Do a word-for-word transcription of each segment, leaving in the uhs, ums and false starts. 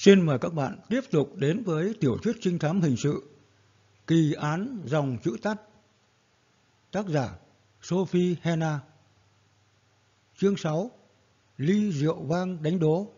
Xin mời các bạn tiếp tục đến với tiểu thuyết trinh thám hình sự Kỳ án dòng chữ tắt. Tác giả Sophie Hannah. Chương sáu. Ly rượu vang đánh đố.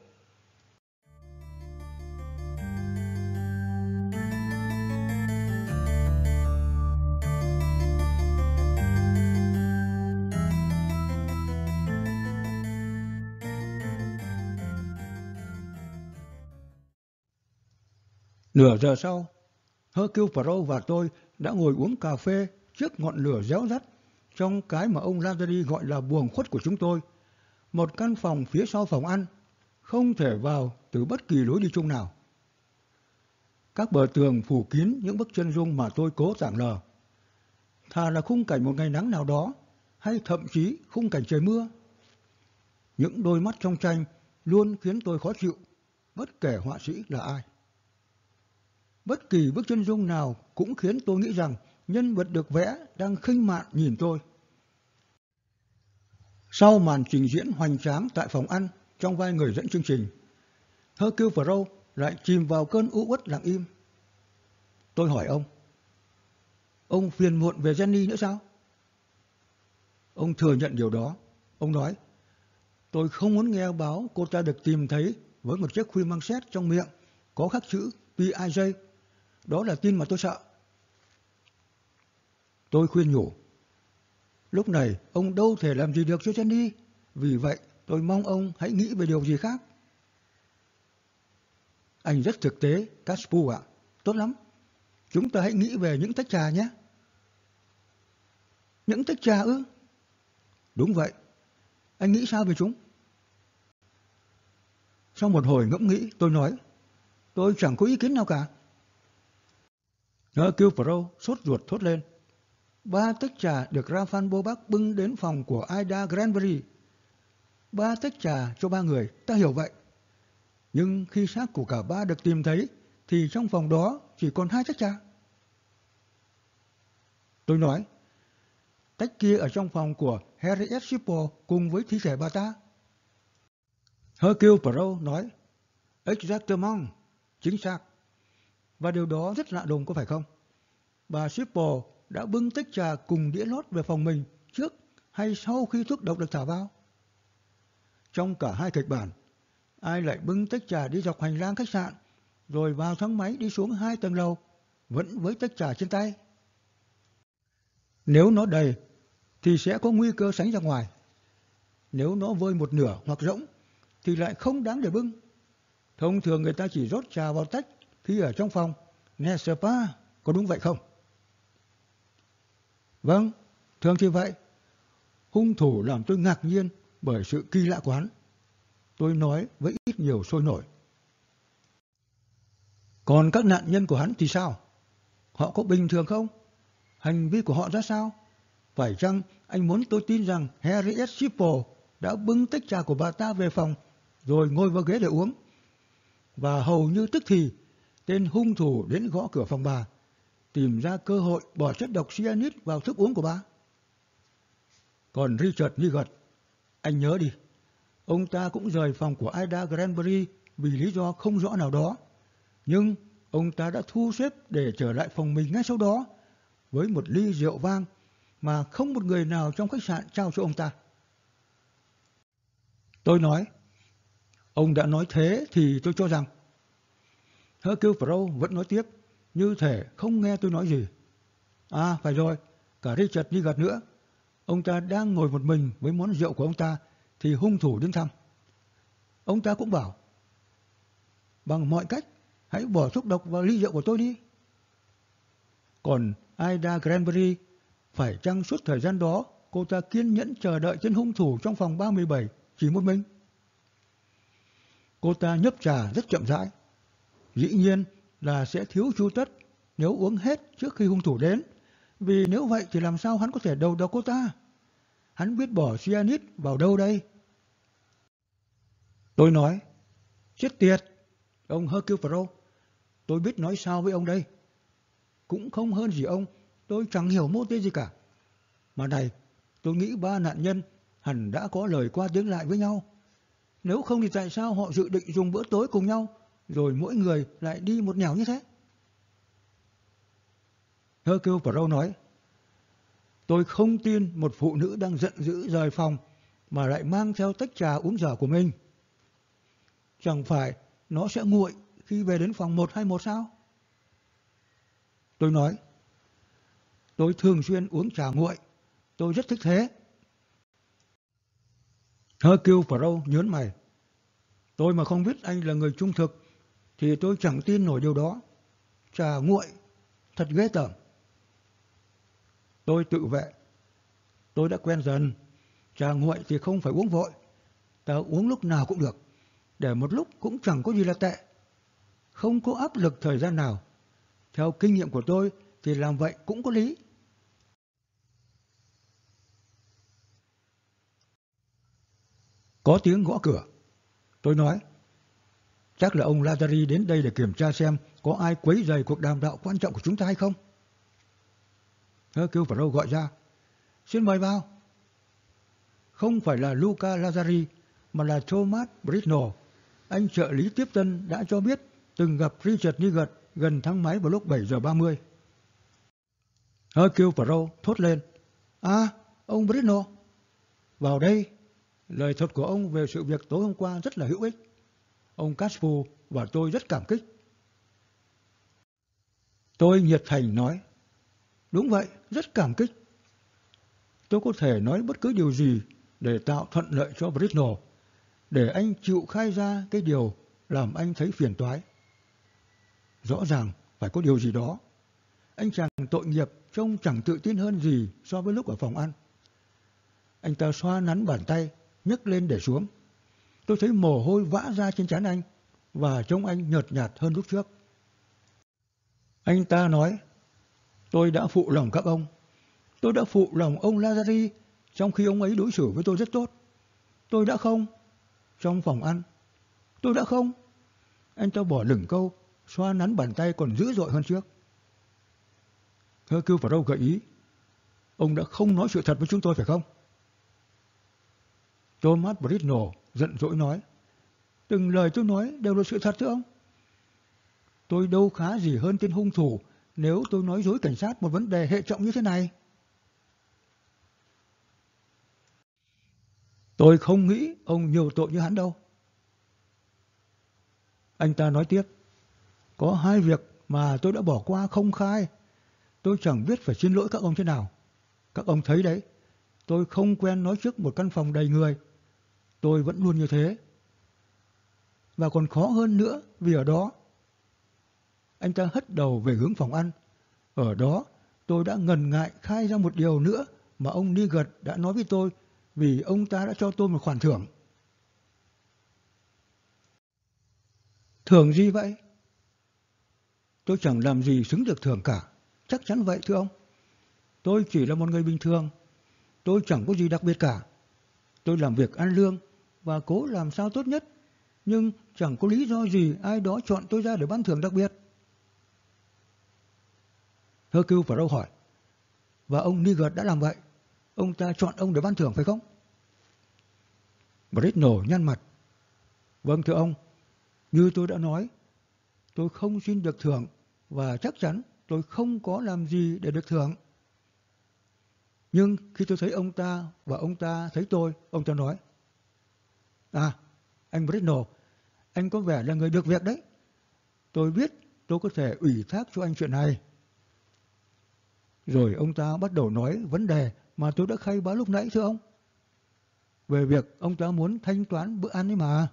Nửa giờ sau, Hercule Poirot và tôi đã ngồi uống cà phê trước ngọn lửa réo rắt trong cái mà ông Lazari gọi là buồng khuất của chúng tôi, một căn phòng phía sau phòng ăn, không thể vào từ bất kỳ lối đi chung nào. Các bờ tường phủ kín những bức chân dung mà tôi cố tảng lờ. Thà là khung cảnh một ngày nắng nào đó, hay thậm chí khung cảnh trời mưa. Những đôi mắt trong tranh luôn khiến tôi khó chịu, bất kể họa sĩ là ai. Bất kỳ bức chân dung nào cũng khiến tôi nghĩ rằng nhân vật được vẽ đang khinh mạn nhìn tôi. Sau màn trình diễn hoành tráng tại phòng ăn trong vai người dẫn chương trình, Hercule Poirot lại chìm vào cơn u uất lặng im. Tôi hỏi ông, ông phiền muộn về Jenny nữa sao? Ông thừa nhận điều đó. Ông nói, tôi không muốn nghe báo cô ta được tìm thấy với một chiếc khuy măng xét trong miệng có khắc chữ P I J. Đó là tin mà tôi sợ. Tôi khuyên nhủ, lúc này ông đâu thể làm gì được cho Jenny, vì vậy tôi mong ông hãy nghĩ về điều gì khác. Anh rất thực tế, Caspu ạ. Tốt lắm. Chúng ta hãy nghĩ về những tách trà nhé. Những tách trà ư? Đúng vậy. Anh nghĩ sao về chúng? Sau một hồi ngẫm nghĩ, tôi nói, tôi chẳng có ý kiến nào cả. Hercule Poirot sốt ruột thốt lên. Ba tách trà được Raphael Beaubac bưng đến phòng của Ida Granbury. Ba tách trà cho ba người, ta hiểu vậy. Nhưng khi xác của cả ba được tìm thấy, thì trong phòng đó chỉ còn hai tách trà. Tôi nói, tách kia ở trong phòng của Harriet Shipple cùng với thi thể bà ta. Hercule Poirot nói, exactement, chính xác. Và điều đó rất lạ lùng có phải không? Bà Shipple đã bưng tách trà cùng đĩa lót về phòng mình trước hay sau khi thuốc độc được thả vào? Trong cả hai kịch bản, ai lại bưng tách trà đi dọc hành lang khách sạn, rồi vào thang máy đi xuống hai tầng lầu, vẫn với tách trà trên tay? Nếu nó đầy, thì sẽ có nguy cơ sánh ra ngoài. Nếu nó vơi một nửa hoặc rỗng, thì lại không đáng để bưng. Thông thường người ta chỉ rót trà vào tách khi ở trong phòng, n'est-ce pas? Có đúng vậy không? Vâng, thường thì vậy. Hung thủ làm tôi ngạc nhiên bởi sự kỳ lạ của hắn. Tôi nói với ít nhiều sôi nổi. Còn các nạn nhân của hắn thì sao? Họ có bình thường không? Hành vi của họ ra sao? Phải chăng anh muốn tôi tin rằng Harriet Shipple đã bưng tách trà của bà ta về phòng rồi ngồi vào ghế để uống? Và hầu như tức thì, tên hung thủ đến gõ cửa phòng bà, tìm ra cơ hội bỏ chất độc cyanide vào thức uống của bà. Còn Richard Niggard, anh nhớ đi, ông ta cũng rời phòng của Ida Granbury vì lý do không rõ nào đó. Nhưng ông ta đã thu xếp để trở lại phòng mình ngay sau đó với một ly rượu vang mà không một người nào trong khách sạn trao cho ông ta. Tôi nói, ông đã nói thế thì tôi cho rằng. Hercule Poirot vẫn nói tiếp, như thể không nghe tôi nói gì. À, phải rồi, cả Richard Niggard nữa. Ông ta đang ngồi một mình với món rượu của ông ta, thì hung thủ đến thăm. Ông ta cũng bảo, bằng mọi cách, hãy bỏ thuốc độc vào ly rượu của tôi đi. Còn Ida Granbury, phải chăng suốt thời gian đó cô ta kiên nhẫn chờ đợi tên hung thủ trong phòng ba mươi bảy chỉ một mình? Cô ta nhấp trà rất chậm rãi. Dĩ nhiên là sẽ thiếu chu tất nếu uống hết trước khi hung thủ đến, vì nếu vậy thì làm sao hắn có thể đầu độc cô ta? Hắn biết bỏ cyanide vào đâu đây? Tôi nói, chết tiệt, ông Hercule Poirot, tôi biết nói sao với ông đây. Cũng không hơn gì ông, tôi chẳng hiểu mô tê gì cả. Mà này, tôi nghĩ ba nạn nhân hẳn đã có lời qua tiếng lại với nhau. Nếu không thì tại sao họ dự định dùng bữa tối cùng nhau rồi mỗi người lại đi một nẻo như thế. Hercule Poirot nói, tôi không tin một phụ nữ đang giận dữ rời phòng mà lại mang theo tách trà uống dở của mình. Chẳng phải nó sẽ nguội khi về đến phòng một hai một sao? Tôi nói, tôi thường xuyên uống trà nguội, tôi rất thích thế. Hercule Poirot nhớn mày. Tôi mà không biết anh là người trung thực thì tôi chẳng tin nổi điều đó. Trà nguội, thật ghê tởm. Tôi tự vệ. Tôi đã quen dần. Trà nguội thì không phải uống vội. Ta uống lúc nào cũng được. Để một lúc cũng chẳng có gì là tệ. Không có áp lực thời gian nào. Theo kinh nghiệm của tôi thì làm vậy cũng có lý. Có tiếng gõ cửa. Tôi nói, chắc là ông Lazari đến đây để kiểm tra xem có ai quấy rầy cuộc đàm đạo quan trọng của chúng ta hay không. Hercule Poirot gọi ra, xin mời vào. Không phải là Luca Lazari mà là Thomas Britnell. Anh trợ lý tiếp tân đã cho biết từng gặp Richard Niggard gần thang máy vào lúc bảy giờ ba mươi. Hercule Poirot thốt lên, à, ông Britnell, vào đây. Lời thuật của ông về sự việc tối hôm qua rất là hữu ích. Ông Caspu và tôi rất cảm kích. Tôi nhiệt thành nói, đúng vậy, rất cảm kích. Tôi có thể nói bất cứ điều gì để tạo thuận lợi cho Britnell, để anh chịu khai ra cái điều làm anh thấy phiền toái. Rõ ràng phải có điều gì đó. Anh chàng tội nghiệp trông chẳng tự tin hơn gì so với lúc ở phòng ăn. Anh ta xoa nắn bàn tay, nhấc lên để xuống. Tôi thấy mồ hôi vã ra trên trán anh và trông anh nhợt nhạt hơn lúc trước. Anh ta nói, tôi đã phụ lòng các ông. Tôi đã phụ lòng ông Lazari trong khi ông ấy đối xử với tôi rất tốt. Tôi đã không. Trong phòng ăn. Tôi đã không. Anh ta bỏ lửng câu, xoa nắn bàn tay còn dữ dội hơn trước. Hercule Poirot gợi ý, ông đã không nói sự thật với chúng tôi phải không? Thomas Britnell giận dỗi nói, từng lời tôi nói đều là sự thật thưa ông. Tôi đâu khá gì hơn tên hung thủ nếu tôi nói dối cảnh sát một vấn đề hệ trọng như thế này. Tôi không nghĩ ông nhiều tội như hắn đâu. Anh ta nói tiếp, có hai việc mà tôi đã bỏ qua không khai. Tôi chẳng biết phải xin lỗi các ông thế nào. Các ông thấy đấy, tôi không quen nói trước một căn phòng đầy người. Tôi vẫn luôn như thế. Và còn khó hơn nữa vì ở đó. Anh ta hất đầu về hướng phòng ăn. Ở đó tôi đã ngần ngại khai ra một điều nữa mà ông Niggard đã nói với tôi vì ông ta đã cho tôi một khoản thưởng. Thưởng gì vậy? Tôi chẳng làm gì xứng được thưởng cả. Chắc chắn vậy thưa ông. Tôi chỉ là một người bình thường. Tôi chẳng có gì đặc biệt cả. Tôi làm việc ăn lương và cố làm sao tốt nhất. Nhưng chẳng có lý do gì ai đó chọn tôi ra để ban thưởng đặc biệt. Hercule Poirot hỏi, và ông Niggard đã làm vậy. Ông ta chọn ông để ban thưởng phải không? Britnell nhăn mặt. Vâng thưa ông, như tôi đã nói, tôi không xin được thưởng và chắc chắn tôi không có làm gì để được thưởng. Nhưng khi tôi thấy ông ta và ông ta thấy tôi, ông ta nói, à, anh Britnell, anh có vẻ là người được việc đấy. Tôi biết tôi có thể ủy thác cho anh chuyện này. Rồi ông ta bắt đầu nói vấn đề mà tôi đã khai báo lúc nãy thưa ông. Về việc ông ta muốn thanh toán bữa ăn ấy mà.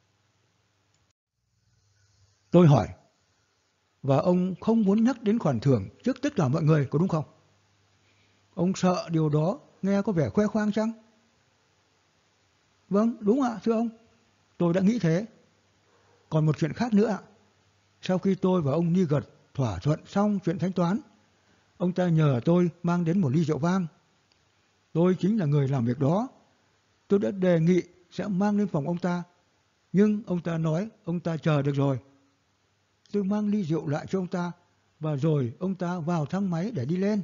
Tôi hỏi, và ông không muốn nhắc đến khoản thưởng trước tất cả mọi người có đúng không? Ông sợ điều đó nghe có vẻ khoe khoang chăng? Vâng, đúng ạ thưa ông. Tôi đã nghĩ thế. Còn một chuyện khác nữa ạ. Sau khi tôi và ông Niggard thỏa thuận xong chuyện thanh toán, ông ta nhờ tôi mang đến một ly rượu vang. Tôi chính là người làm việc đó. Tôi đã đề nghị sẽ mang lên phòng ông ta, nhưng ông ta nói ông ta chờ được rồi. Tôi mang ly rượu lại cho ông ta, và rồi ông ta vào thang máy để đi lên.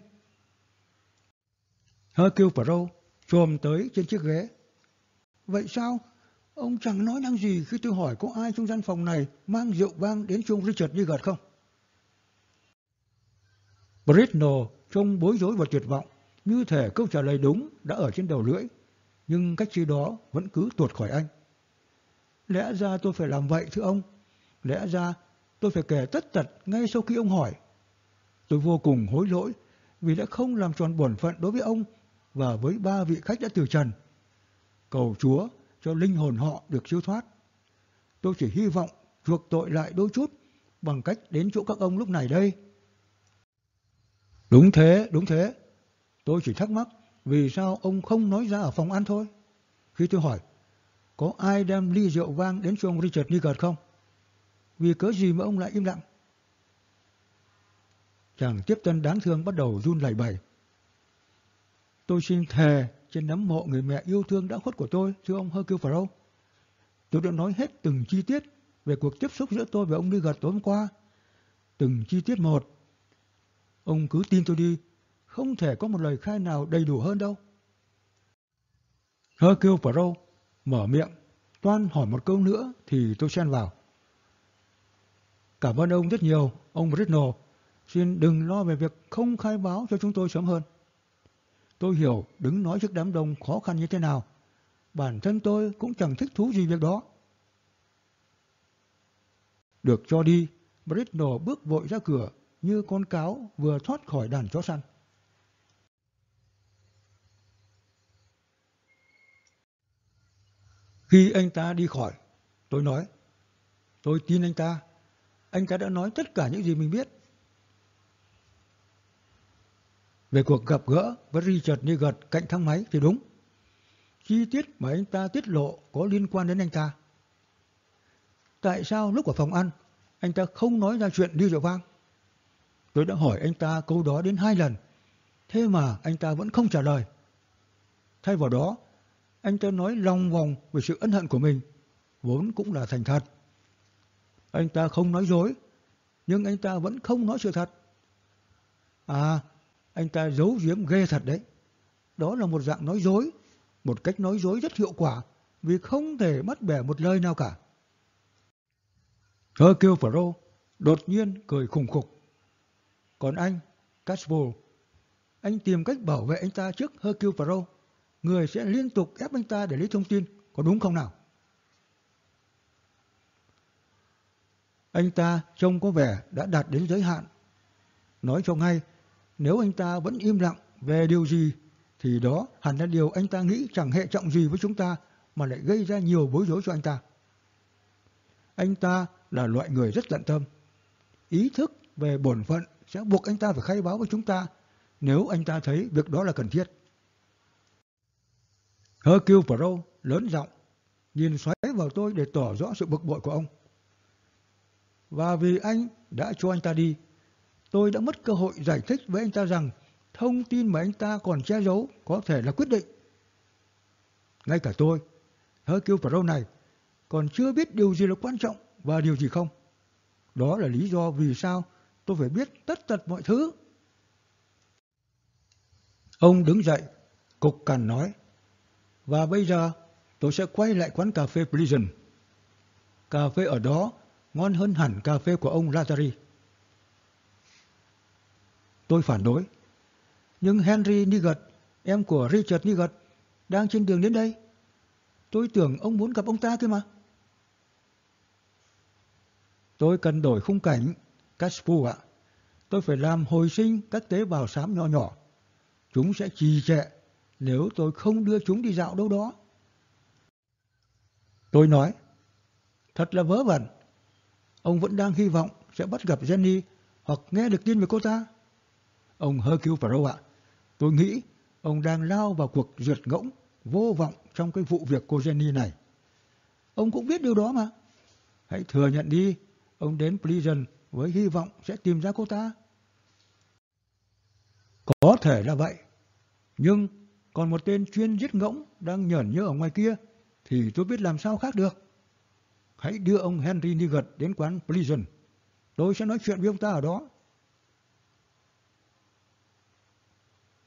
Hercule Poirot chồm tới trên chiếc ghế. Vậy sao? Ông chẳng nói năng gì khi tôi hỏi có ai trong gian phòng này mang rượu vang đến cho ông Richard Nugent không? Britnell trông bối rối và tuyệt vọng, như thể câu trả lời đúng đã ở trên đầu lưỡi, nhưng cách chi đó vẫn cứ tuột khỏi anh. Lẽ ra tôi phải làm vậy thưa ông. Lẽ ra tôi phải kể tất tật ngay sau khi ông hỏi. Tôi vô cùng hối lỗi vì đã không làm tròn bổn phận đối với ông và với ba vị khách đã từ trần. Cầu Chúa cho linh hồn họ được siêu thoát. Tôi chỉ hy vọng chuộc tội lại đôi chút bằng cách đến chỗ các ông lúc này đây. Đúng thế, đúng thế. Tôi chỉ thắc mắc vì sao ông không nói ra ở phòng ăn thôi. Khi tôi hỏi, có ai đem ly rượu vang đến cho ông Richard Nugent không? Vì cớ gì mà ông lại im lặng? Chàng tiếp tân đáng thương bắt đầu run lẩy bẩy. Tôi xin thề trên nấm mộ người mẹ yêu thương đã khuất của tôi, thưa ông Hercule Poirot. Tôi đã nói hết từng chi tiết về cuộc tiếp xúc giữa tôi và ông Nugent tối hôm qua. Từng chi tiết một. Ông cứ tin tôi đi, không thể có một lời khai nào đầy đủ hơn đâu. Hercule Poirot mở miệng, toan hỏi một câu nữa thì tôi xen vào. Cảm ơn ông rất nhiều, ông Britnell. Xin đừng lo về việc không khai báo cho chúng tôi sớm hơn. Tôi hiểu đứng nói trước đám đông khó khăn như thế nào. Bản thân tôi cũng chẳng thích thú gì việc đó. Được cho đi, Britnell bước vội ra cửa như con cáo vừa thoát khỏi đàn chó săn. Khi anh ta đi khỏi, tôi nói, tôi tin anh ta. Anh ta đã nói tất cả những gì mình biết. Về cuộc gặp gỡ với Richard Nugent cạnh thang máy thì đúng. Chi tiết mà anh ta tiết lộ có liên quan đến anh ta. Tại sao lúc ở phòng ăn, anh ta không nói ra chuyện ly rượu vang? Tôi đã hỏi anh ta câu đó đến hai lần, thế mà anh ta vẫn không trả lời. Thay vào đó, anh ta nói lòng vòng về sự ân hận của mình, vốn cũng là thành thật. Anh ta không nói dối, nhưng anh ta vẫn không nói sự thật. À, anh ta giấu giếm ghê thật đấy. Đó là một dạng nói dối, một cách nói dối rất hiệu quả vì không thể bắt bẻ một lời nào cả. Hercule Poirot đột nhiên cười khùng khục. Còn anh, Caswell, anh tìm cách bảo vệ anh ta trước Hercule Poirot. Người sẽ liên tục ép anh ta để lấy thông tin, có đúng không nào? Anh ta trông có vẻ đã đạt đến giới hạn. Nói cho ngay, nếu anh ta vẫn im lặng về điều gì, thì đó hẳn là điều anh ta nghĩ chẳng hệ trọng gì với chúng ta mà lại gây ra nhiều bối rối cho anh ta. Anh ta là loại người rất tận tâm. Ý thức về bổn phận sẽ buộc anh ta phải khai báo với chúng ta nếu anh ta thấy việc đó là cần thiết. Hercule Poirot lớn giọng, nhìn xoáy vào tôi để tỏ rõ sự bực bội của ông. Và vì anh đã cho anh ta đi, tôi đã mất cơ hội giải thích với anh ta rằng thông tin mà anh ta còn che giấu có thể là quyết định. Ngay cả tôi, Hercule Poirot này, còn chưa biết điều gì là quan trọng và điều gì không. Đó là lý do vì sao tôi phải biết tất tật mọi thứ. Ông đứng dậy, cục cằn nói, và bây giờ tôi sẽ quay lại quán cà phê Pleasant. Cà phê ở đó ngon hơn hẳn cà phê của ông Lazari. Tôi phản đối. Nhưng Henry Nugent, em của Richard Nugent, đang trên đường đến đây. Tôi tưởng ông muốn gặp ông ta kia mà. Tôi cần đổi khung cảnh, Caspu ạ. Tôi phải làm hồi sinh các tế bào xám nhỏ nhỏ. Chúng sẽ trì trệ nếu tôi không đưa chúng đi dạo đâu đó. Tôi nói, thật là vớ vẩn. Ông vẫn đang hy vọng sẽ bắt gặp Jenny hoặc nghe được tin về cô ta. Ông Hercule Poirot ạ, tôi nghĩ ông đang lao vào cuộc duyệt ngỗng vô vọng trong cái vụ việc cô Jenny này. Ông cũng biết điều đó mà. Hãy thừa nhận đi, ông đến Pleasant với hy vọng sẽ tìm ra cô ta. Có thể là vậy, nhưng còn một tên chuyên giết ngỗng đang nhởn nhơ ở ngoài kia thì tôi biết làm sao khác được. Hãy đưa ông Henry Nugent đến quán Pleasant. Tôi sẽ nói chuyện với ông ta ở đó.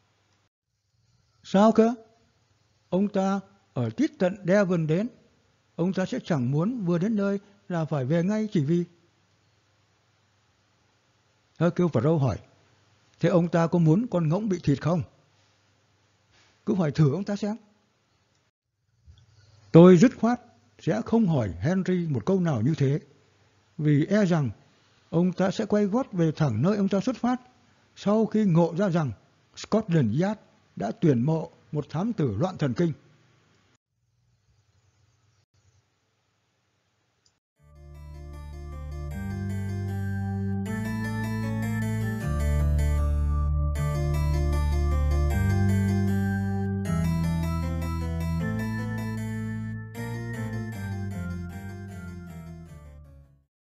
Sao cơ? Ông ta ở tít tận Devon đến. ông ta sẽ chẳng muốn vừa đến nơi là phải về ngay chỉ vì... Hercule Poirot hỏi, thế ông ta có muốn con ngỗng bị thịt không? Cứ hỏi thử ông ta xem. Tôi dứt khoát sẽ không hỏi Henry một câu nào như thế, vì e rằng ông ta sẽ quay gót về thẳng nơi ông ta xuất phát, sau khi ngộ ra rằng Scotland Yard đã tuyển mộ một thám tử loạn thần kinh.